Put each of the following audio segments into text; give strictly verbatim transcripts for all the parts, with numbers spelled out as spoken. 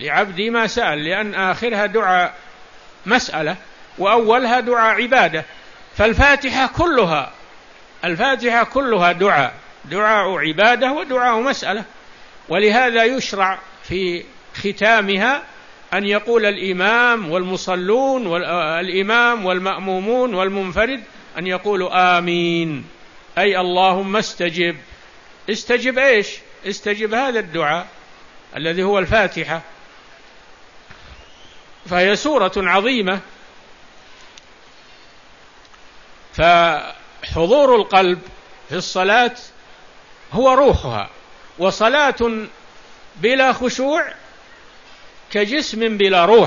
لعبدي ما سأل، لأن آخرها دعاء مسألة وأولها دعاء عبادة. فالفاتحة كلها الفاتحة كلها دعاء دعاء عبادة ودعاء مسألة. ولهذا يشرع في ختامها أن يقول الإمام والمصلون والإمام والمأمومون والمنفرد أن يقولوا آمين، أي اللهم استجب. استجب إيش؟ استجب هذا الدعاء الذي هو الفاتحة. فهي سورة عظيمة. فحضور القلب في الصلاة هو روحها، وصلاة بلا خشوع كجسم بلا روح،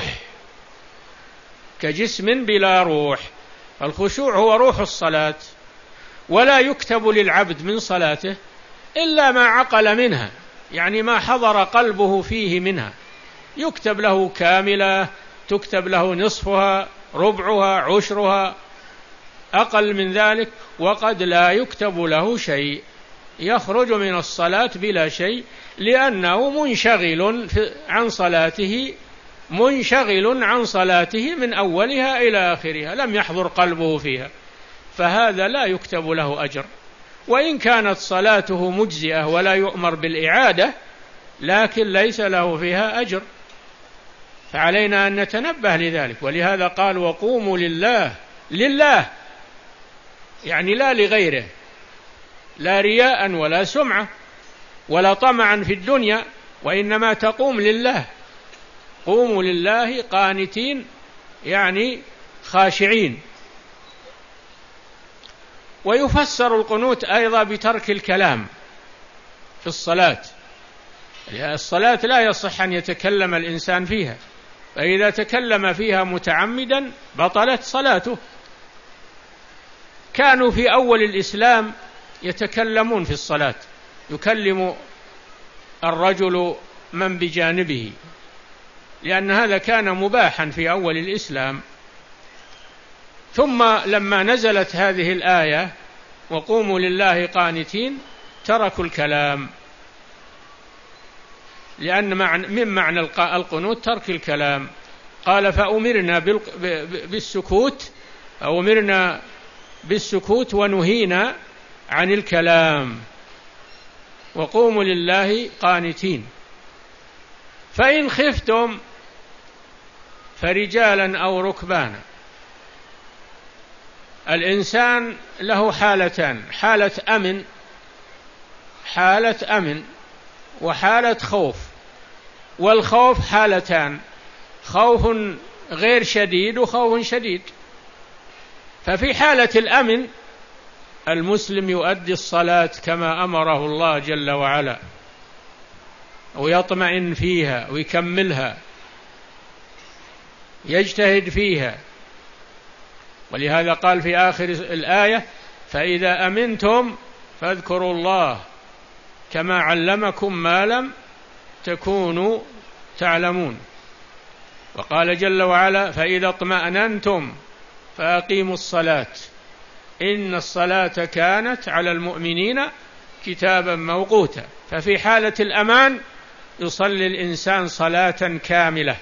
كجسم بلا روح. الخشوع هو روح الصلاة، ولا يكتب للعبد من صلاته إلا ما عقل منها، يعني ما حضر قلبه فيه منها. يكتب له كاملة، تكتب له نصفها، ربعها، عشرها، أقل من ذلك، وقد لا يكتب له شيء، يخرج من الصلاة بلا شيء، لأنه منشغل عن صلاته منشغل عن صلاته من أولها إلى آخرها، لم يحضر قلبه فيها، فهذا لا يكتب له أجر. وإن كانت صلاته مجزئة ولا يؤمر بالإعادة، لكن ليس له فيها أجر. فعلينا أن نتنبه لذلك. ولهذا قال وقوموا لله، لله يعني لا لغيره، لا رياء ولا سمعة ولا طمعا في الدنيا، وإنما تقوم لله. قوموا لله قانتين يعني خاشعين. ويفسر القنوت أيضا بترك الكلام في الصلاة. الصلاة لا يصح أن يتكلم الإنسان فيها، فإذا تكلم فيها متعمدا بطلت صلاته. كانوا في أول الإسلام يتكلمون في الصلاة، يكلم الرجل من بجانبه، لأن هذا كان مباحا في أول الإسلام. ثم لما نزلت هذه الآية وقوموا لله قانتين تركوا الكلام، لأن من معنى القنوت ترك الكلام. قال فأمرنا بالسكوت أو أمرنا بالسكوت ونهينا عن الكلام، وقوموا لله قانتين. فإن خفتم فرجالا أو ركبانا. الإنسان له حالتان، حالة أمن حالة أمن وحالة خوف. والخوف حالتان، خوف غير شديد وخوف شديد. ففي حالة الأمن المسلم يؤدي الصلاة كما أمره الله جل وعلا، ويطمئن فيها ويكملها، يجتهد فيها. ولهذا قال في آخر الآية فإذا أمنتم فاذكروا الله كما علمكم ما لم تكونوا تعلمون. وقال جل وعلا فإذا اطمأننتم فأقيموا الصلاة إن الصلاة كانت على المؤمنين كتابا موقوتا. ففي حالة الأمان يصلي الإنسان صلاة كاملة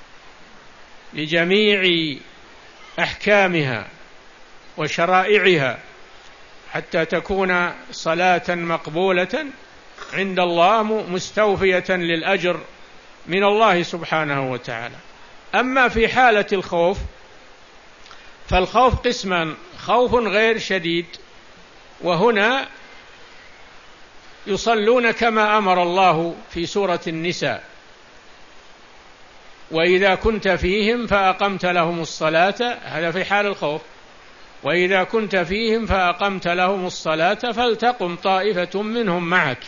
بجميع أحكامها وشرائعها، حتى تكون صلاة مقبولة عند الله مستوفية للأجر من الله سبحانه وتعالى. أما في حالة الخوف فالخوف قسمان، خوف غير شديد، وهنا يصلون كما أمر الله في سورة النساء وإذا كنت فيهم فأقمت لهم الصلاة، هذا في حال الخوف. وإذا كنت فيهم فأقمت لهم الصلاة فلتقم طائفة منهم معك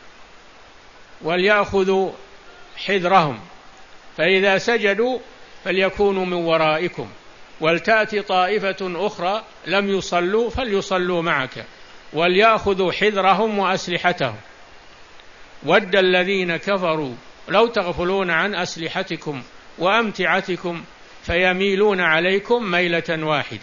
وليأخذوا حذرهم فإذا سجدوا فليكونوا من ورائكم ولتأتي طائفة أخرى لم يصلوا فليصلوا معك وليأخذوا حذرهم وأسلحتهم ود الذين كفروا لو تغفلون عن أسلحتكم وأمتعتكم فيميلون عليكم ميلة واحدة.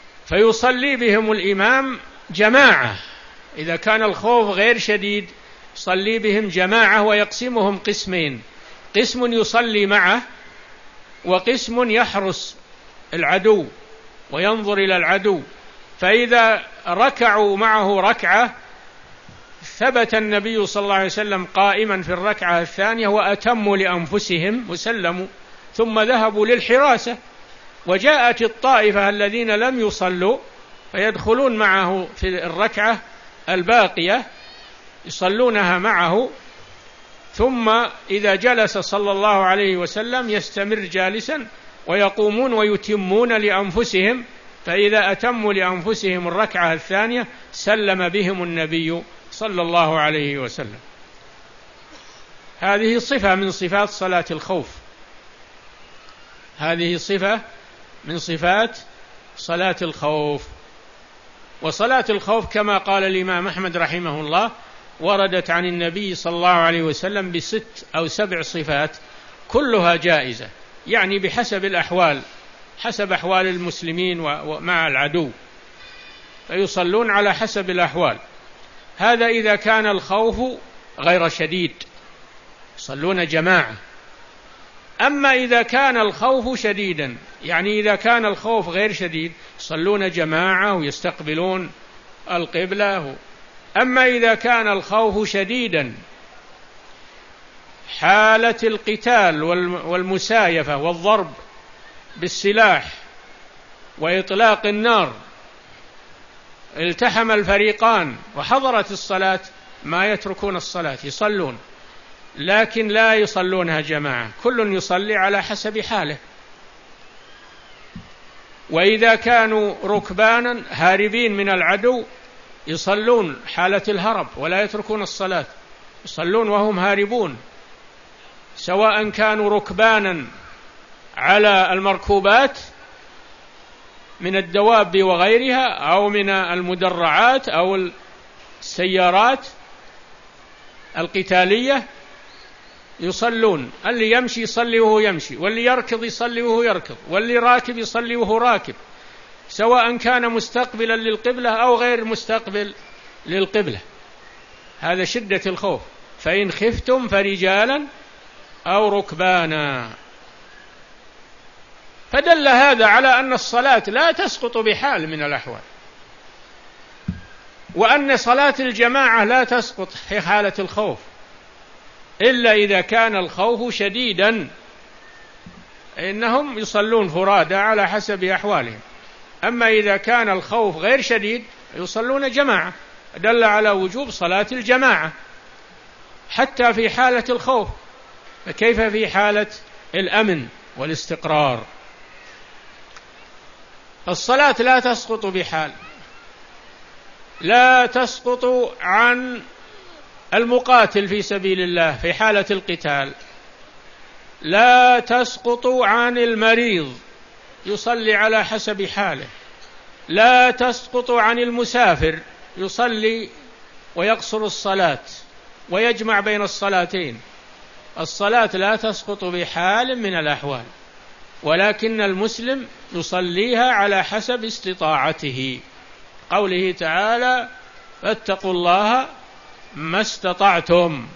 فيصلي بهم الإمام جماعة إذا كان الخوف غير شديد، يصلي بهم جماعة ويقسمهم قسمين، قسم يصلي معه وقسم يحرس العدو وينظر إلى العدو. فإذا ركعوا معه ركعة ثبت النبي صلى الله عليه وسلم قائما في الركعة الثانية وأتموا لأنفسهم وسلموا، ثم ذهبوا للحراسة. وجاءت الطائفة الذين لم يصلوا فيدخلون معه في الركعة الباقية يصلونها معه، ثم إذا جلس صلى الله عليه وسلم يستمر جالسا ويقومون ويتمون لأنفسهم، فإذا أتموا لأنفسهم الركعة الثانية سلم بهم النبي صلى الله عليه وسلم. هذه صفة من صفات صلاة الخوف، هذه صفة من صفات صلاة الخوف. وصلاة الخوف كما قال الإمام أحمد رحمه الله وردت عن النبي صلى الله عليه وسلم بست أو سبع صفات كلها جائزة، يعني بحسب الأحوال، حسب أحوال المسلمين ومع العدو، فيصلون على حسب الأحوال. هذا إذا كان الخوف غير شديد يصلون جماعة. أما إذا كان الخوف شديدا، يعني إذا كان الخوف غير شديد يصلون جماعة ويستقبلون القبلة. أما إذا كان الخوف شديدا حالة القتال والمسايفة والضرب بالسلاح وإطلاق النار، التحم الفريقان وحضرت الصلاة، ما يتركون الصلاة يصلون، لكن لا يصلونها جماعة، كل يصلي على حسب حاله. وإذا كانوا ركبانا هاربين من العدو يصلون حالة الهرب ولا يتركون الصلاة، يصلون وهم هاربون، سواء كانوا ركبانا على المركوبات من الدواب وغيرها أو من المدرعات أو السيارات القتالية، يصلون. اللي يمشي يصلي وهو يمشي، واللي يركض يصلي وهو يركض، واللي راكب يصلي وهو راكب، سواء كان مستقبلا للقبلة أو غير مستقبل للقبلة. هذا شدة الخوف. فإن خفتم فرجالا أو ركبانا. فدل هذا على أن الصلاة لا تسقط بحال من الأحوال، وأن صلاة الجماعة لا تسقط في حالة الخوف إلا إذا كان الخوف شديدا، إنهم يصلون فرادى على حسب أحوالهم. أما إذا كان الخوف غير شديد يصلون جماعة، دل على وجوب صلاة الجماعة حتى في حالة الخوف، فكيف في حالة الأمن والاستقرار؟ الصلاة لا تسقط بحال، لا تسقط عن المقاتل في سبيل الله في حالة القتال، لا تسقط عن المريض يصلي على حسب حاله، لا تسقط عن المسافر يصلي ويقصر الصلاة ويجمع بين الصلاتين. الصلاة لا تسقط بحال من الأحوال، ولكن المسلم يصليها على حسب استطاعته. قوله تعالى: فاتقوا الله ما استطعتم.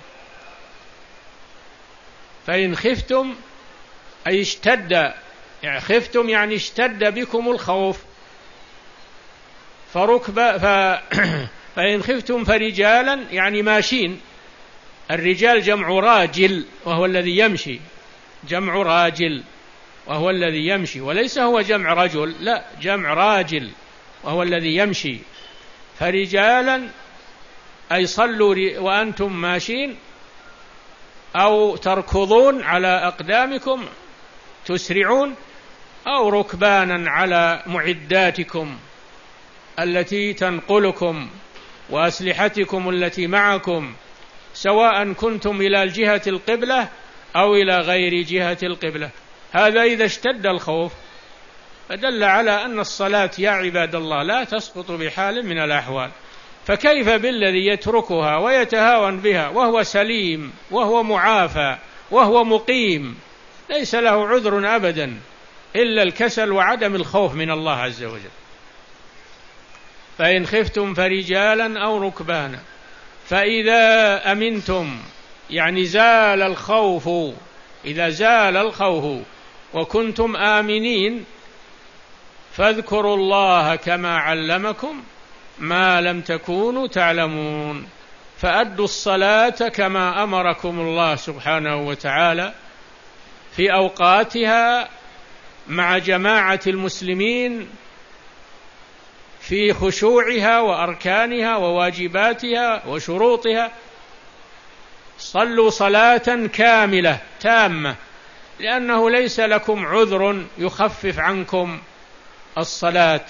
فإن خفتم أي اشتد، يعني خفتم يعني اشتد بكم الخوف، فركب ف... فإن خفتم فرجالا يعني ماشين. الرجال جمع راجل وهو الذي يمشي، جمع راجل وهو الذي يمشي، وليس هو جمع رجل، لا، جمع راجل وهو الذي يمشي. فرجالا أي صلوا وأنتم ماشين أو تركضون على أقدامكم تسرعون، أو ركبانا على معداتكم التي تنقلكم وأسلحتكم التي معكم، سواء كنتم إلى جهة القبلة أو إلى غير جهة القبلة. هذا إذا اشتد الخوف، فدل على أن الصلاة يا عباد الله لا تسقط بحال من الأحوال. فكيف بالذي يتركها ويتهاون بها وهو سليم وهو معافى وهو مقيم، ليس له عذر أبدا إلا الكسل وعدم الخوف من الله عز وجل. فإن خفتم فرجالا أو ركبانا فإذا أمنتم يعني زال الخوف، إذا زال الخوف وكنتم آمنين فاذكروا الله كما علمكم ما لم تكونوا تعلمون، فأدوا الصلاة كما أمركم الله سبحانه وتعالى في أوقاتها مع جماعة المسلمين في خشوعها وأركانها وواجباتها وشروطها. صلوا صلاة كاملة تامة، لأنه ليس لكم عذر يخفف عنكم الصلاة،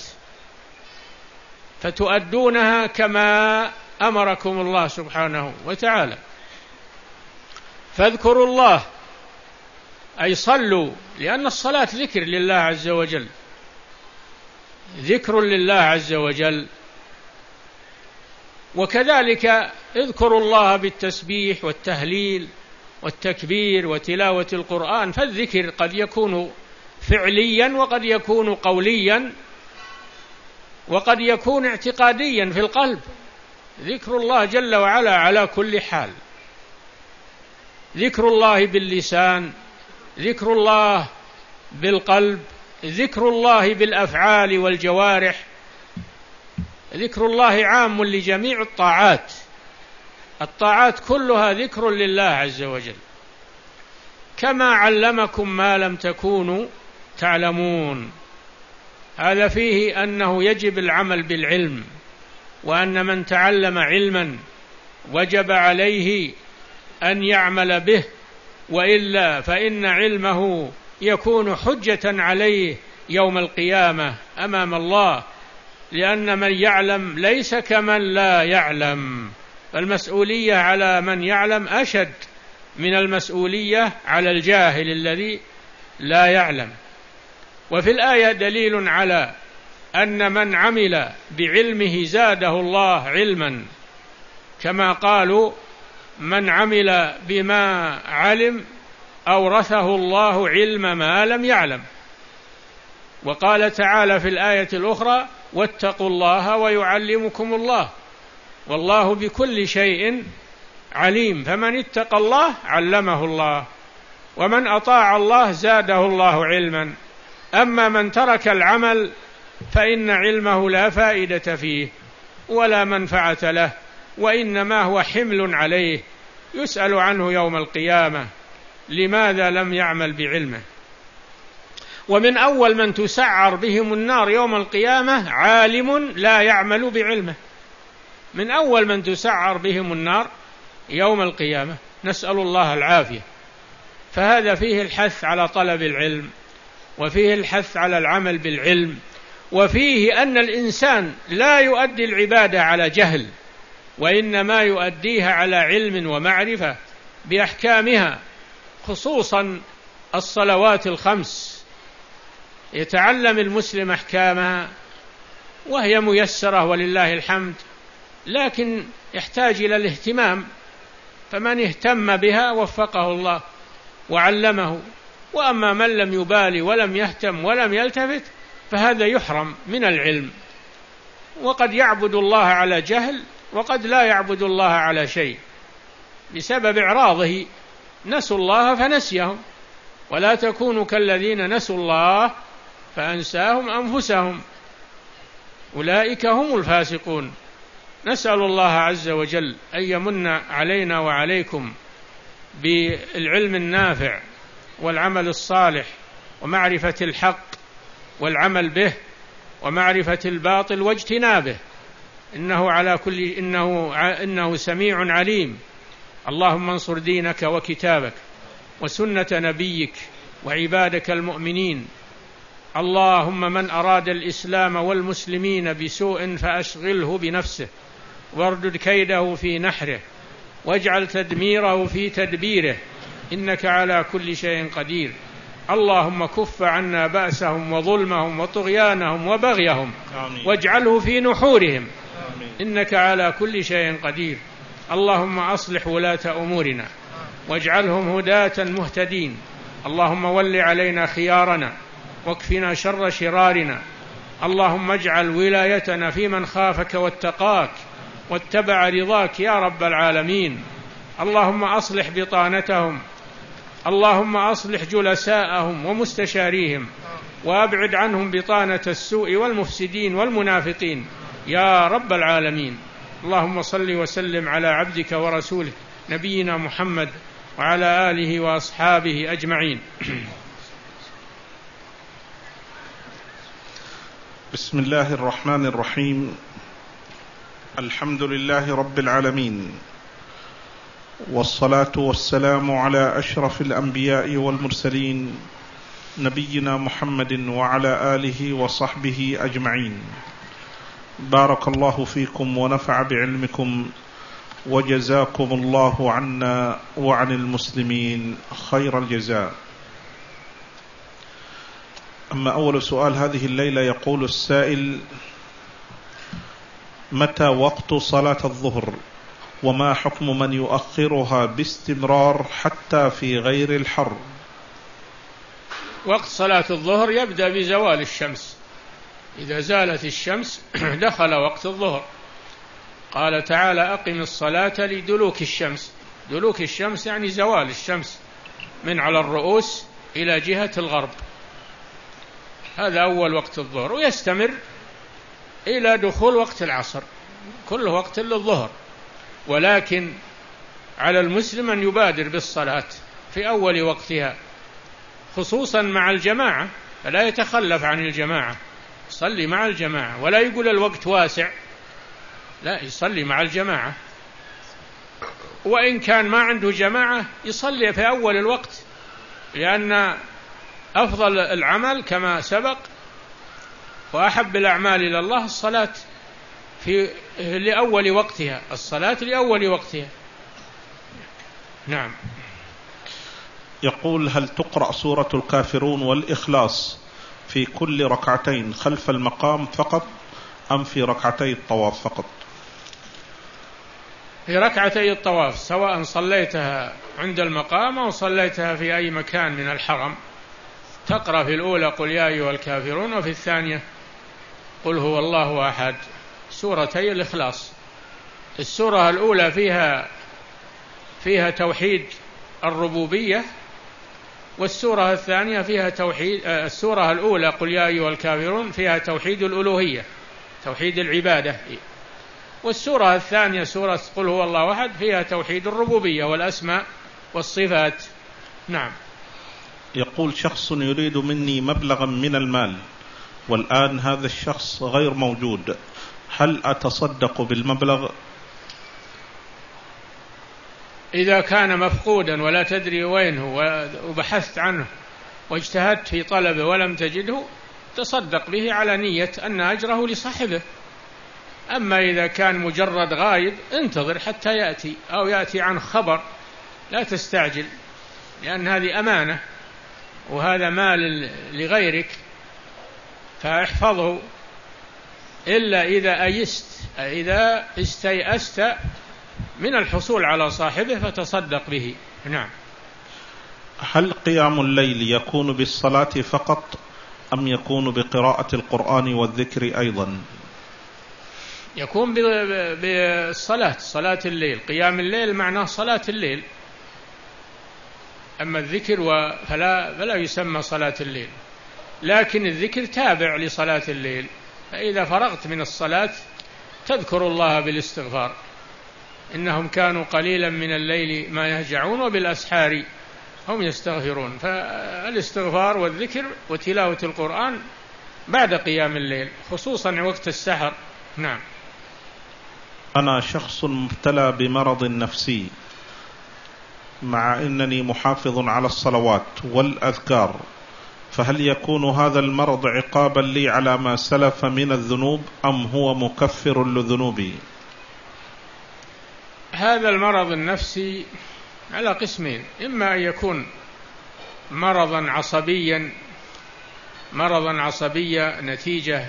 فتؤدونها كما أمركم الله سبحانه وتعالى. فاذكروا الله أي صلوا، لأن الصلاة ذكر لله عز وجل، ذكر لله عز وجل. وكذلك اذكروا الله بالتسبيح والتهليل والتكبير وتلاوة القرآن، فالذكر قد يكون فعليا وقد يكون قوليا وقد يكون اعتقاديا في القلب. ذكر الله جل وعلا على كل حال، ذكر الله باللسان، ذكر الله بالقلب، ذكر الله بالأفعال والجوارح. ذكر الله عام لجميع الطاعات، الطاعات كلها ذكر لله عز وجل. كما علمكم ما لم تكونوا تعلمون، هذا فيه أنه يجب العمل بالعلم، وأن من تعلم علما وجب عليه أن يعمل به، وإلا فإن علمه يكون حجة عليه يوم القيامة أمام الله، لأن من يعلم ليس كمن لا يعلم، فالمسؤولية على من يعلم أشد من المسؤولية على الجاهل الذي لا يعلم. وفي الآية دليل على أن من عمل بعلمه زاده الله علما، كما قالوا من عمل بما علم أورثه الله علم ما لم يعلم. وقال تعالى في الآية الأخرى واتقوا الله ويعلمكم الله والله بكل شيء عليم. فمن اتقى الله علمه الله، ومن أطاع الله زاده الله علما. أما من ترك العمل فإن علمه لا فائدة فيه ولا منفعة له، وإنما هو حمل عليه يسأل عنه يوم القيامة لماذا لم يعمل بعلمه. ومن أول من تسعر بهم النار يوم القيامة عالم لا يعمل بعلمه، من أول من تسعر بهم النار يوم القيامة، نسأل الله العافية. فهذا فيه الحث على طلب العلم، وفيه الحث على العمل بالعلم، وفيه أن الإنسان لا يؤدي العبادة على جهل، وإنما يؤديها على علم ومعرفة بأحكامها، خصوصا الصلوات الخمس، يتعلم المسلم أحكامها وهي ميسرة ولله الحمد، لكن يحتاج إلى الاهتمام، فمن اهتم بها وفقه الله وعلمه. وأما من لم يبالي ولم يهتم ولم يلتفت فهذا يحرم من العلم، وقد يعبد الله على جهل وقد لا يعبد الله على شيء بسبب إعراضه، نسوا الله فنسيهم، ولا تكونوا كالذين نسوا الله فأنساهم أنفسهم أولئك هم الفاسقون. نسأل الله عز وجل أن يمن علينا وعليكم بالعلم النافع والعمل الصالح ومعرفة الحق والعمل به ومعرفة الباطل واجتنابه، إنه على كل إنه إنه سميع عليم. اللهم انصر دينك وكتابك وسنة نبيك وعبادك المؤمنين. اللهم من أراد الإسلام والمسلمين بسوء فأشغله بنفسه واردد كيده في نحره واجعل تدميره في تدبيره، إنك على كل شيء قدير. اللهم كف عنا بأسهم وظلمهم وطغيانهم وبغيهم واجعله في نحورهم، إنك على كل شيء قدير. اللهم أصلح ولاة أمورنا واجعلهم هداة مهتدين. اللهم ول علينا خيارنا واكفنا شر شرارنا. اللهم اجعل ولايتنا في من خافك واتقاك واتبع رضاك يا رب العالمين. اللهم أصلح بطانتهم، اللهم أصلح جلساءهم ومستشاريهم، وأبعد عنهم بطانة السوء والمفسدين والمنافقين يا رب العالمين. اللهم صل وسلم على عبدك ورسولك نبينا محمد وعلى آله وأصحابه أجمعين. بسم الله الرحمن الرحيم. الحمد لله رب العالمين، والصلاة والسلام على أشرف الأنبياء والمرسلين نبينا محمد وعلى آله وصحبه أجمعين. بارك الله فيكم ونفع بعلمكم، وجزاكم الله عنا وعن المسلمين خير الجزاء. أما أول سؤال هذه الليلة، يقول السائل: متى وقت صلاة الظهر؟ وما حكم من يؤخرها باستمرار حتى في غير الحر؟ وقت صلاة الظهر يبدأ بزوال الشمس، إذا زالت الشمس دخل وقت الظهر. قال تعالى: أقم الصلاة لدلوك الشمس. دلوك الشمس يعني زوال الشمس من على الرؤوس إلى جهة الغرب، هذا أول وقت الظهر، ويستمر إلى دخول وقت العصر، كل وقت للظهر. ولكن على المسلم أن يبادر بالصلاة في أول وقتها، خصوصا مع الجماعة، فلا يتخلف عن الجماعة، يصلي مع الجماعة، ولا يقول الوقت واسع، لا، يصلي مع الجماعة. وإن كان ما عنده جماعة يصلي في أول الوقت، لأن أفضل العمل كما سبق وأحب الأعمال إلى الله الصلاة في لأول وقتها، الصلاة لأول وقتها. نعم. يقول: هل تقرأ سورة الكافرون والإخلاص في كل ركعتين خلف المقام فقط، أم في ركعتي الطواف فقط؟ في ركعتي الطواف، سواء صليتها عند المقام أو صليتها في أي مكان من الحرم، تقرأ في الأولى قل يا أيها الكافرون، وفي الثانية قل هو الله أحد، سورتي الإخلاص. السورة الأولى فيها فيها توحيد الربوبية، والسورة الثانية فيها توحيد، السورة الأولى قل يا أيها الكافرون فيها توحيد الألوهية، توحيد العبادة، والسورة الثانية سورة قل هو الله أحد فيها توحيد الربوبية والأسماء والصفات. نعم. يقول: شخص يريد مني مبلغا من المال، والآن هذا الشخص غير موجود، هل أتصدق بالمبلغ؟ إذا كان مفقودا ولا تدري وينه وبحثت عنه واجتهدت في طلبه ولم تجده، تصدق به على نية أن أجره لصاحبه. أما إذا كان مجرد غايب، انتظر حتى يأتي، أو يأتي عن خبر، لا تستعجل، لأن هذه أمانة وهذا مال لغيرك، فاحفظه إلا إذا أيست، إذا استيأست من الحصول على صاحبه فتصدق به. نعم. هل قيام الليل يكون بالصلاة فقط، أم يكون بقراءة القرآن والذكر أيضا؟ يكون بالصلاة، صلاة الليل. قيام الليل معناه صلاة الليل، أما الذكر فلا, فلا يسمى صلاة الليل، لكن الذكر تابع لصلاة الليل. فإذا فرغت من الصلاة تذكر الله بالاستغفار، إنهم كانوا قليلا من الليل ما يهجعون وبالأسحار هم يستغفرون. فالاستغفار والذكر وتلاوة القرآن بعد قيام الليل، خصوصا وقت السحر. نعم. أنا شخص مبتلى بمرض نفسي، مع أنني محافظ على الصلوات والأذكار، فهل يكون هذا المرض عقابا لي على ما سلف من الذنوب، أم هو مكفر لذنوبي؟ هذا المرض النفسي على قسمين: إما أن يكون مرضا عصبيا، مرضا عصبيا نتيجة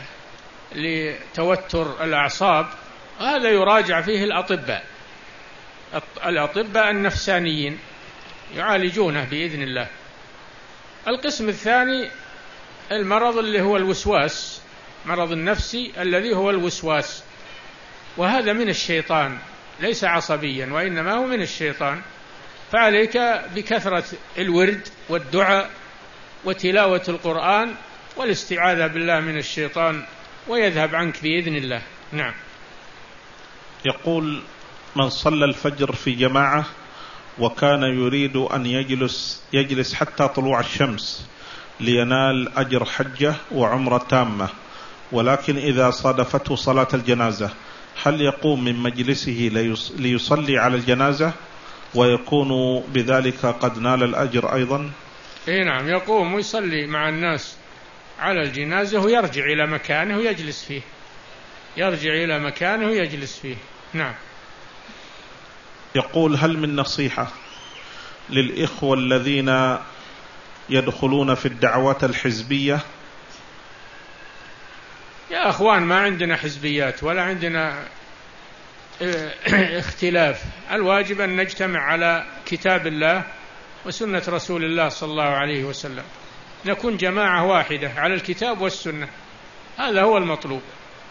لتوتر الأعصاب، هذا يراجع فيه الأطباء الأطباء النفسانيين يعالجونه بإذن الله. القسم الثاني المرض اللي هو الوسواس، مرض النفسي الذي هو الوسواس، وهذا من الشيطان، ليس عصبيا وإنما هو من الشيطان. فعليك بكثرة الورد والدعاء وتلاوة القرآن والاستعاذة بالله من الشيطان ويذهب عنك بإذن الله. نعم. يقول: من صلى الفجر في جماعة وكان يريد أن يجلس يجلس حتى طلوع الشمس لينال أجر حجة وعمرة تامة، ولكن إذا صادفته صلاة الجنازة هل يقوم من مجلسه ليصلي على الجنازة ويكون بذلك قد نال الأجر أيضا؟ إيه نعم، يقوم ويصلي مع الناس على الجنازة ويرجع إلى مكانه ويجلس فيه، يرجع إلى مكانه ويجلس فيه. نعم. يقول: هل من نصيحة للإخوة الذين يدخلون في الدعوات الحزبية؟ يا أخوان، ما عندنا حزبيات ولا عندنا اختلاف، الواجب أن نجتمع على كتاب الله وسنة رسول الله صلى الله عليه وسلم، نكون جماعة واحدة على الكتاب والسنة، هذا هو المطلوب.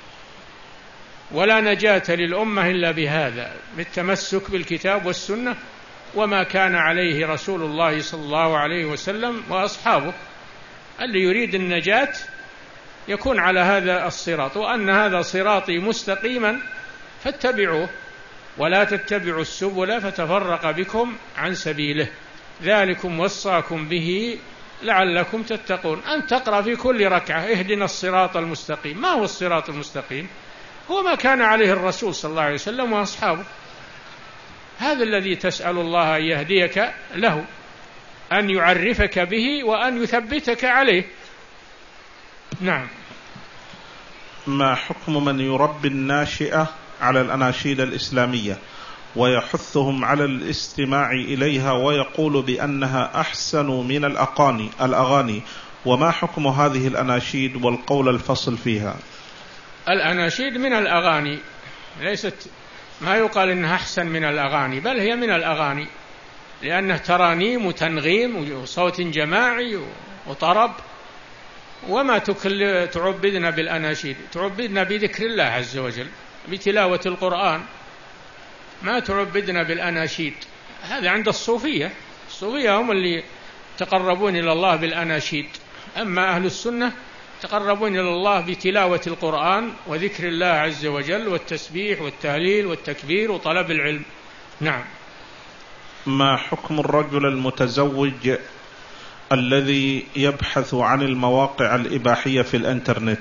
ولا نجاة للأمة إلا بهذا، بالتمسك بالكتاب والسنة وما كان عليه رسول الله صلى الله عليه وسلم وأصحابه. اللي يريد النجاة يكون على هذا الصراط، وأن هذا صراطي مستقيما فاتبعوه ولا تتبعوا السبل فتفرق بكم عن سبيله، ذلكم وصاكم به لعلكم تتقون. أن تقرأ في كل ركعة: اهدنا الصراط المستقيم. ما هو الصراط المستقيم؟ هو ما كان عليه الرسول صلى الله عليه وسلم وأصحابه، هذا الذي تسأل الله أن يهديك له، أن يعرفك به وأن يثبتك عليه. نعم. ما حكم من يربي الناشئة على الأناشيد الإسلامية ويحثهم على الاستماع إليها ويقول بأنها أحسن من الأغاني الأغاني وما حكم هذه الأناشيد والقول الفصل فيها؟ الأناشيد من الأغاني، ليست ما يقال إنها أحسن من الأغاني، بل هي من الأغاني، لأنه ترانيم وتنغيم وصوت جماعي وطرب. وما تكل تعبدنا بالأناشيد، تعبدنا بذكر الله عز وجل، بتلاوة القرآن، ما تعبدنا بالأناشيد. هذا عند الصوفية، الصوفية هم اللي تقربون إلى الله بالأناشيد، أما أهل السنة تقربون إلى الله بتلاوة القرآن وذكر الله عز وجل والتسبيح والتهليل والتكبير وطلب العلم. نعم. ما حكم الرجل المتزوج الذي يبحث عن المواقع الإباحية في الإنترنت؟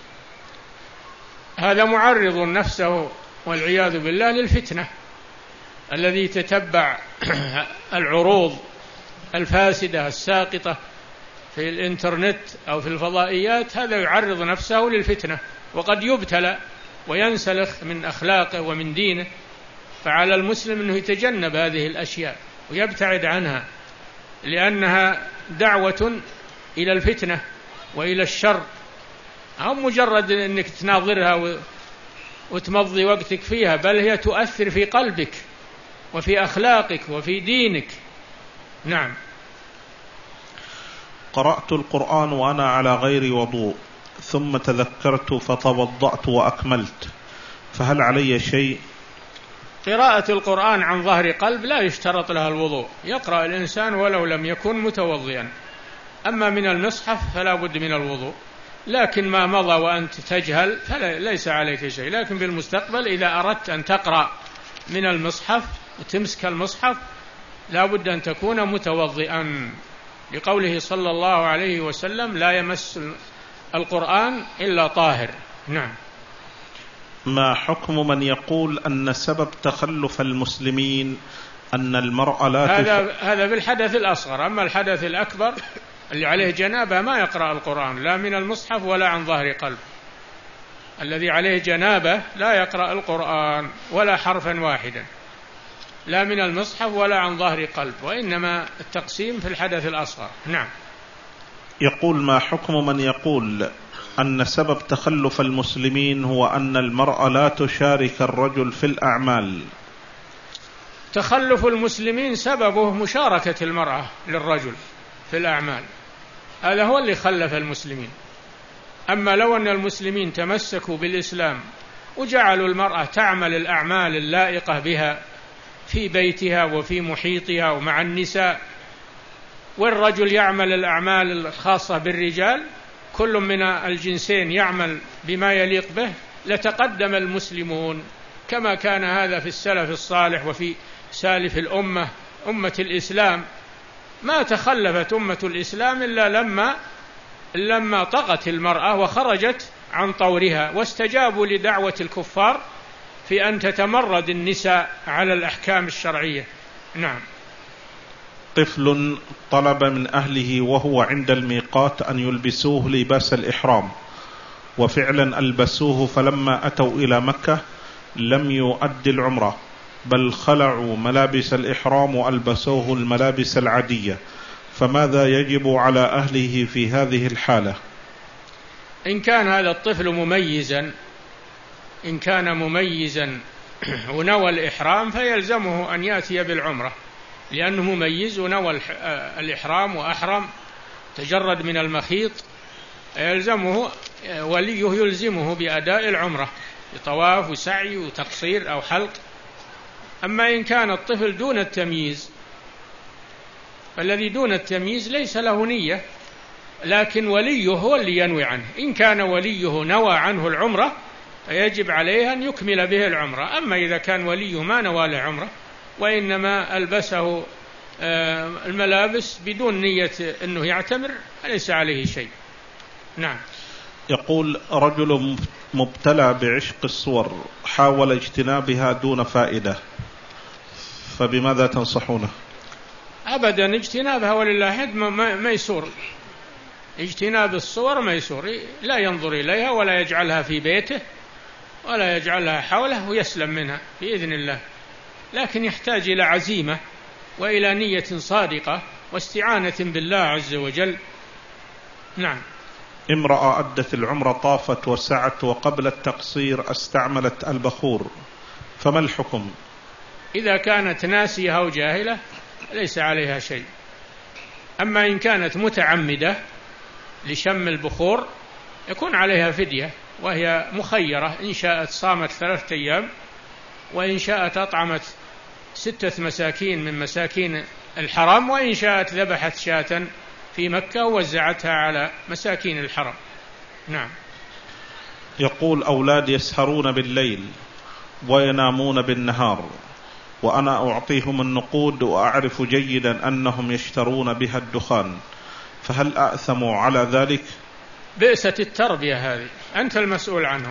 هذا معرض نفسه والعياذ بالله للفتنة، الذي تتبع العروض الفاسدة الساقطة في الإنترنت أو في الفضائيات، هذا يعرض نفسه للفتنة، وقد يبتلى وينسلخ من أخلاقه ومن دينه. فعلى المسلم أنه يتجنب هذه الأشياء ويبتعد عنها، لأنها دعوة إلى الفتنة وإلى الشر، أو مجرد أنك تناظرها وتمضي وقتك فيها، بل هي تؤثر في قلبك وفي أخلاقك وفي دينك. نعم. قرأت القرآن وأنا على غير وضوء ثم تذكرت فتوضأت وأكملت، فهل علي شيء؟ قراءة القرآن عن ظهر قلب لا يشترط لها الوضوء، يقرأ الإنسان ولو لم يكن متوضئا. أما من المصحف فلا بد من الوضوء، لكن ما مضى وأنت تجهل فليس عليك شيء. لكن بالمستقبل إذا أردت أن تقرأ من المصحف وتمسك المصحف لا بد أن تكون متوضئا، لقوله صلى الله عليه وسلم: لا يمس القرآن إلا طاهر. نعم. ما حكم من يقول أن سبب تخلف المسلمين أن المرأة لا هذا هذا بالحدث الأصغر، أما الحدث الأكبر اللي عليه جنابة ما يقرأ القرآن لا من المصحف ولا عن ظهر قلب. الذي عليه جنابة لا يقرأ القرآن ولا حرفا واحدا، لا من المصحف ولا عن ظهر قلب، وإنما التقسيم في الحدث الأصغر. نعم. يقول: ما حكم من يقول أن سبب تخلف المسلمين هو أن المرأة لا تشارك الرجل في الأعمال؟ تخلف المسلمين سببه مشاركة المرأة للرجل في الأعمال، هذا هو اللي خلف المسلمين. أما لو أن المسلمين تمسكوا بالإسلام وجعلوا المرأة تعمل الأعمال اللائقة بها في بيتها وفي محيطها ومع النساء، والرجل يعمل الأعمال الخاصة بالرجال، كل من الجنسين يعمل بما يليق به، لتقدم المسلمون كما كان هذا في السلف الصالح وفي سالف الأمة أمة الإسلام. ما تخلفت أمة الإسلام إلا لما لما طغت المرأة وخرجت عن طورها، واستجابوا لدعوة الكفار في أن تتمرد النساء على الأحكام الشرعية. نعم. طفل طلب من أهله وهو عند الميقات أن يلبسوه لباس الإحرام، وفعلا ألبسوه، فلما أتوا إلى مكة لم يؤدي العمرة بل خلعوا ملابس الإحرام وألبسوه الملابس العادية، فماذا يجب على أهله في هذه الحالة؟ إن كان هذا الطفل مميزا إن كان مميزا ونوى الإحرام فيلزمه أن يأتي بالعمرة، لأنه مميز ونوى الإحرام وأحرم تجرد من المخيط، يلزمه وليه يلزمه بأداء العمرة بطواف وسعي وتقصير أو حلق. أما إن كان الطفل دون التمييز، فالذي دون التمييز ليس له نية، لكن وليه هو اللي ينوي عنه. إن كان وليه نوى عنه العمرة فيجب عليه أن يكمل به العمرة. أما إذا كان وليه ما نوى له عمرة وإنما ألبسه الملابس بدون نية أنه يعتمر ليس عليه شيء. نعم. يقول رجل مبتلى بعشق الصور حاول اجتنابها دون فائدة، فبماذا تنصحونه؟ أبدا اجتنابها ولله حد ميسور، اجتناب الصور ميسور، لا ينظر إليها ولا يجعلها في بيته ولا يجعلها حوله ويسلم منها بإذن الله، لكن يحتاج إلى عزيمة وإلى نية صادقة واستعانة بالله عز وجل. نعم. امرأة أدت العمرة طافت وسعت وقبل التقصير استعملت البخور، فما الحكم؟ إذا كانت ناسية أو جاهلة ليس عليها شيء. أما إن كانت متعمدة لشم البخور يكون عليها فدية، وهي مخيرة، إن شاءت صامت ثلاثة أيام، وإن شاءت أطعمت ستة مساكين من مساكين الحرم، وإن شاءت ذبحت شاة في مكة ووزعتها على مساكين الحرم. نعم. يقول أولاد يسهرون بالليل وينامون بالنهار، وأنا أعطيهم النقود وأعرف جيدا أنهم يشترون بها الدخان، فهل أأثموا على ذلك؟ بئست التربية هذه، أنت المسؤول عنهم،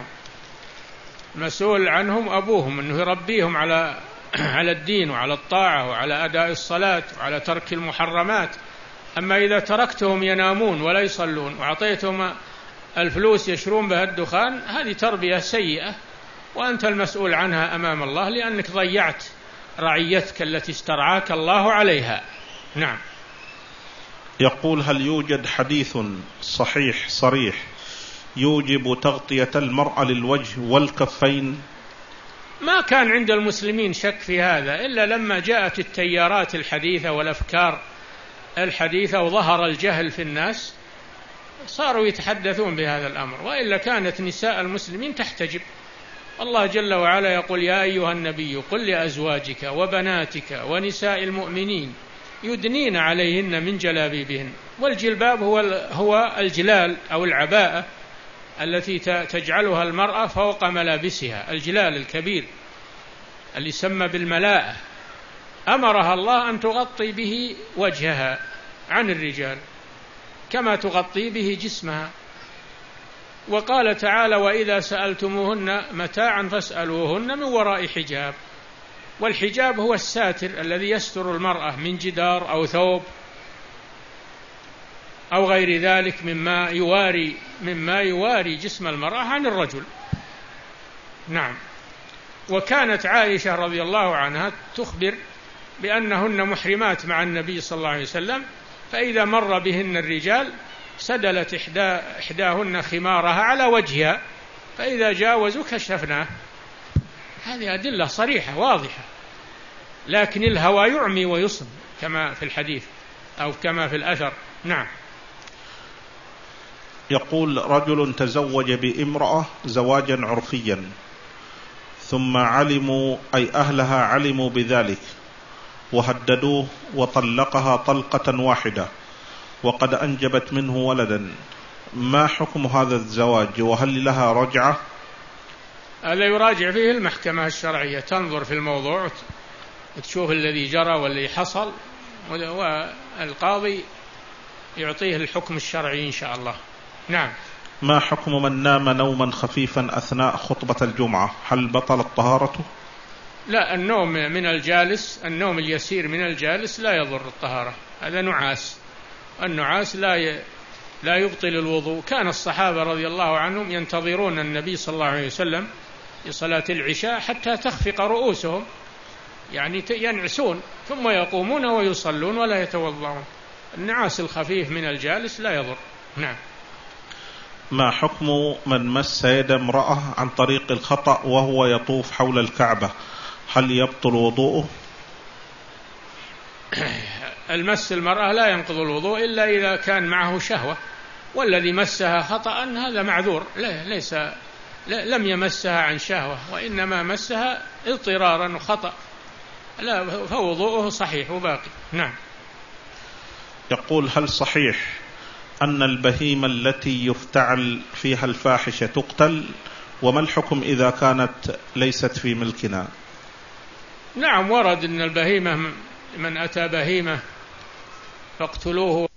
المسؤول عنهم أبوهم، أنه يربيهم على على الدين وعلى الطاعة وعلى أداء الصلاة وعلى ترك المحرمات. أما إذا تركتهم ينامون ولا يصلون وأعطيتهم الفلوس يشرون بها الدخان، هذه تربية سيئة، وأنت المسؤول عنها أمام الله، لأنك ضيعت رعيتك التي استرعاك الله عليها. نعم. يقول هل يوجد حديث صحيح صريح يوجب تغطية المرأة للوجه والكفين؟ ما كان عند المسلمين شك في هذا إلا لما جاءت التيارات الحديثة والأفكار الحديثة وظهر الجهل في الناس صاروا يتحدثون بهذا الأمر، وإلا كانت نساء المسلمين تحتجب. الله جل وعلا يقول يا أيها النبي قل لأزواجك وبناتك ونساء المؤمنين يدنين عليهن من جلابيبهن. والجلباب هو هو الجلال أو العباءة التي تجعلها المرأة فوق ملابسها، الجلال الكبير اللي يسمى بالملاءة، أمرها الله أن تغطي به وجهها عن الرجال كما تغطي به جسمها. وقال تعالى وإذا سألتموهن متاعا فاسألوهن من وراء حجاب. والحجاب هو الساتر الذي يستر المرأة من جدار أو ثوب أو غير ذلك مما يواري مما يواري جسم المرأة عن الرجل. نعم. وكانت عائشة رضي الله عنها تخبر بأنهن محرمات مع النبي صلى الله عليه وسلم، فإذا مر بهن الرجال سدلت إحدى إحداهن خمارها على وجهها، فإذا جاوزوا كشفناه. هذه أدلة صريحة واضحة، لكن الهوى يعمي ويصم كما في الحديث أو كما في الأثر. نعم. يقول رجل تزوج بامرأة زواجا عرفيا، ثم علموا أي أهلها علموا بذلك وهددوه وطلقها طلقة واحدة وقد أنجبت منه ولدا، ما حكم هذا الزواج وهل لها رجعة؟ هذا يراجع فيه المحكمة الشرعية، تنظر في الموضوع وتشوف الذي جرى والذي حصل، والقاضي يعطيه الحكم الشرعي إن شاء الله. نعم. ما حكم من نام نوما خفيفا أثناء خطبة الجمعة، هل بطلت طهارته؟ لا، النوم من الجالس، النوم اليسير من الجالس لا يضر الطهارة، هذا نعاس، النعاس لا ي... لا يبطل الوضوء. كان الصحابة رضي الله عنهم ينتظرون النبي صلى الله عليه وسلم في صلاة العشاء حتى تخفق رؤوسهم، يعني ينعسون ثم يقومون ويصلون ولا يتوضعون. النعاس الخفيف من الجالس لا يضر. نعم. ما حكم من مس يد امرأة عن طريق الخطأ وهو يطوف حول الكعبة، هل يبطل وضوءه؟ المس المرأة لا ينقض الوضوء إلا إذا كان معه شهوة، والذي مسها خطأ هذا معذور، لا ليس لا لم يمسها عن شهوة، وإنما مسها اضطرارا وخطأ، لا فوضوءه صحيح وباقي. نعم. يقول هل صحيح أن البهيمة التي يفتعل فيها الفاحشة تقتل، وما الحكم إذا كانت ليست في ملكنا؟ نعم، ورد أن البهيمة من أتى بهيمة فاقتلوه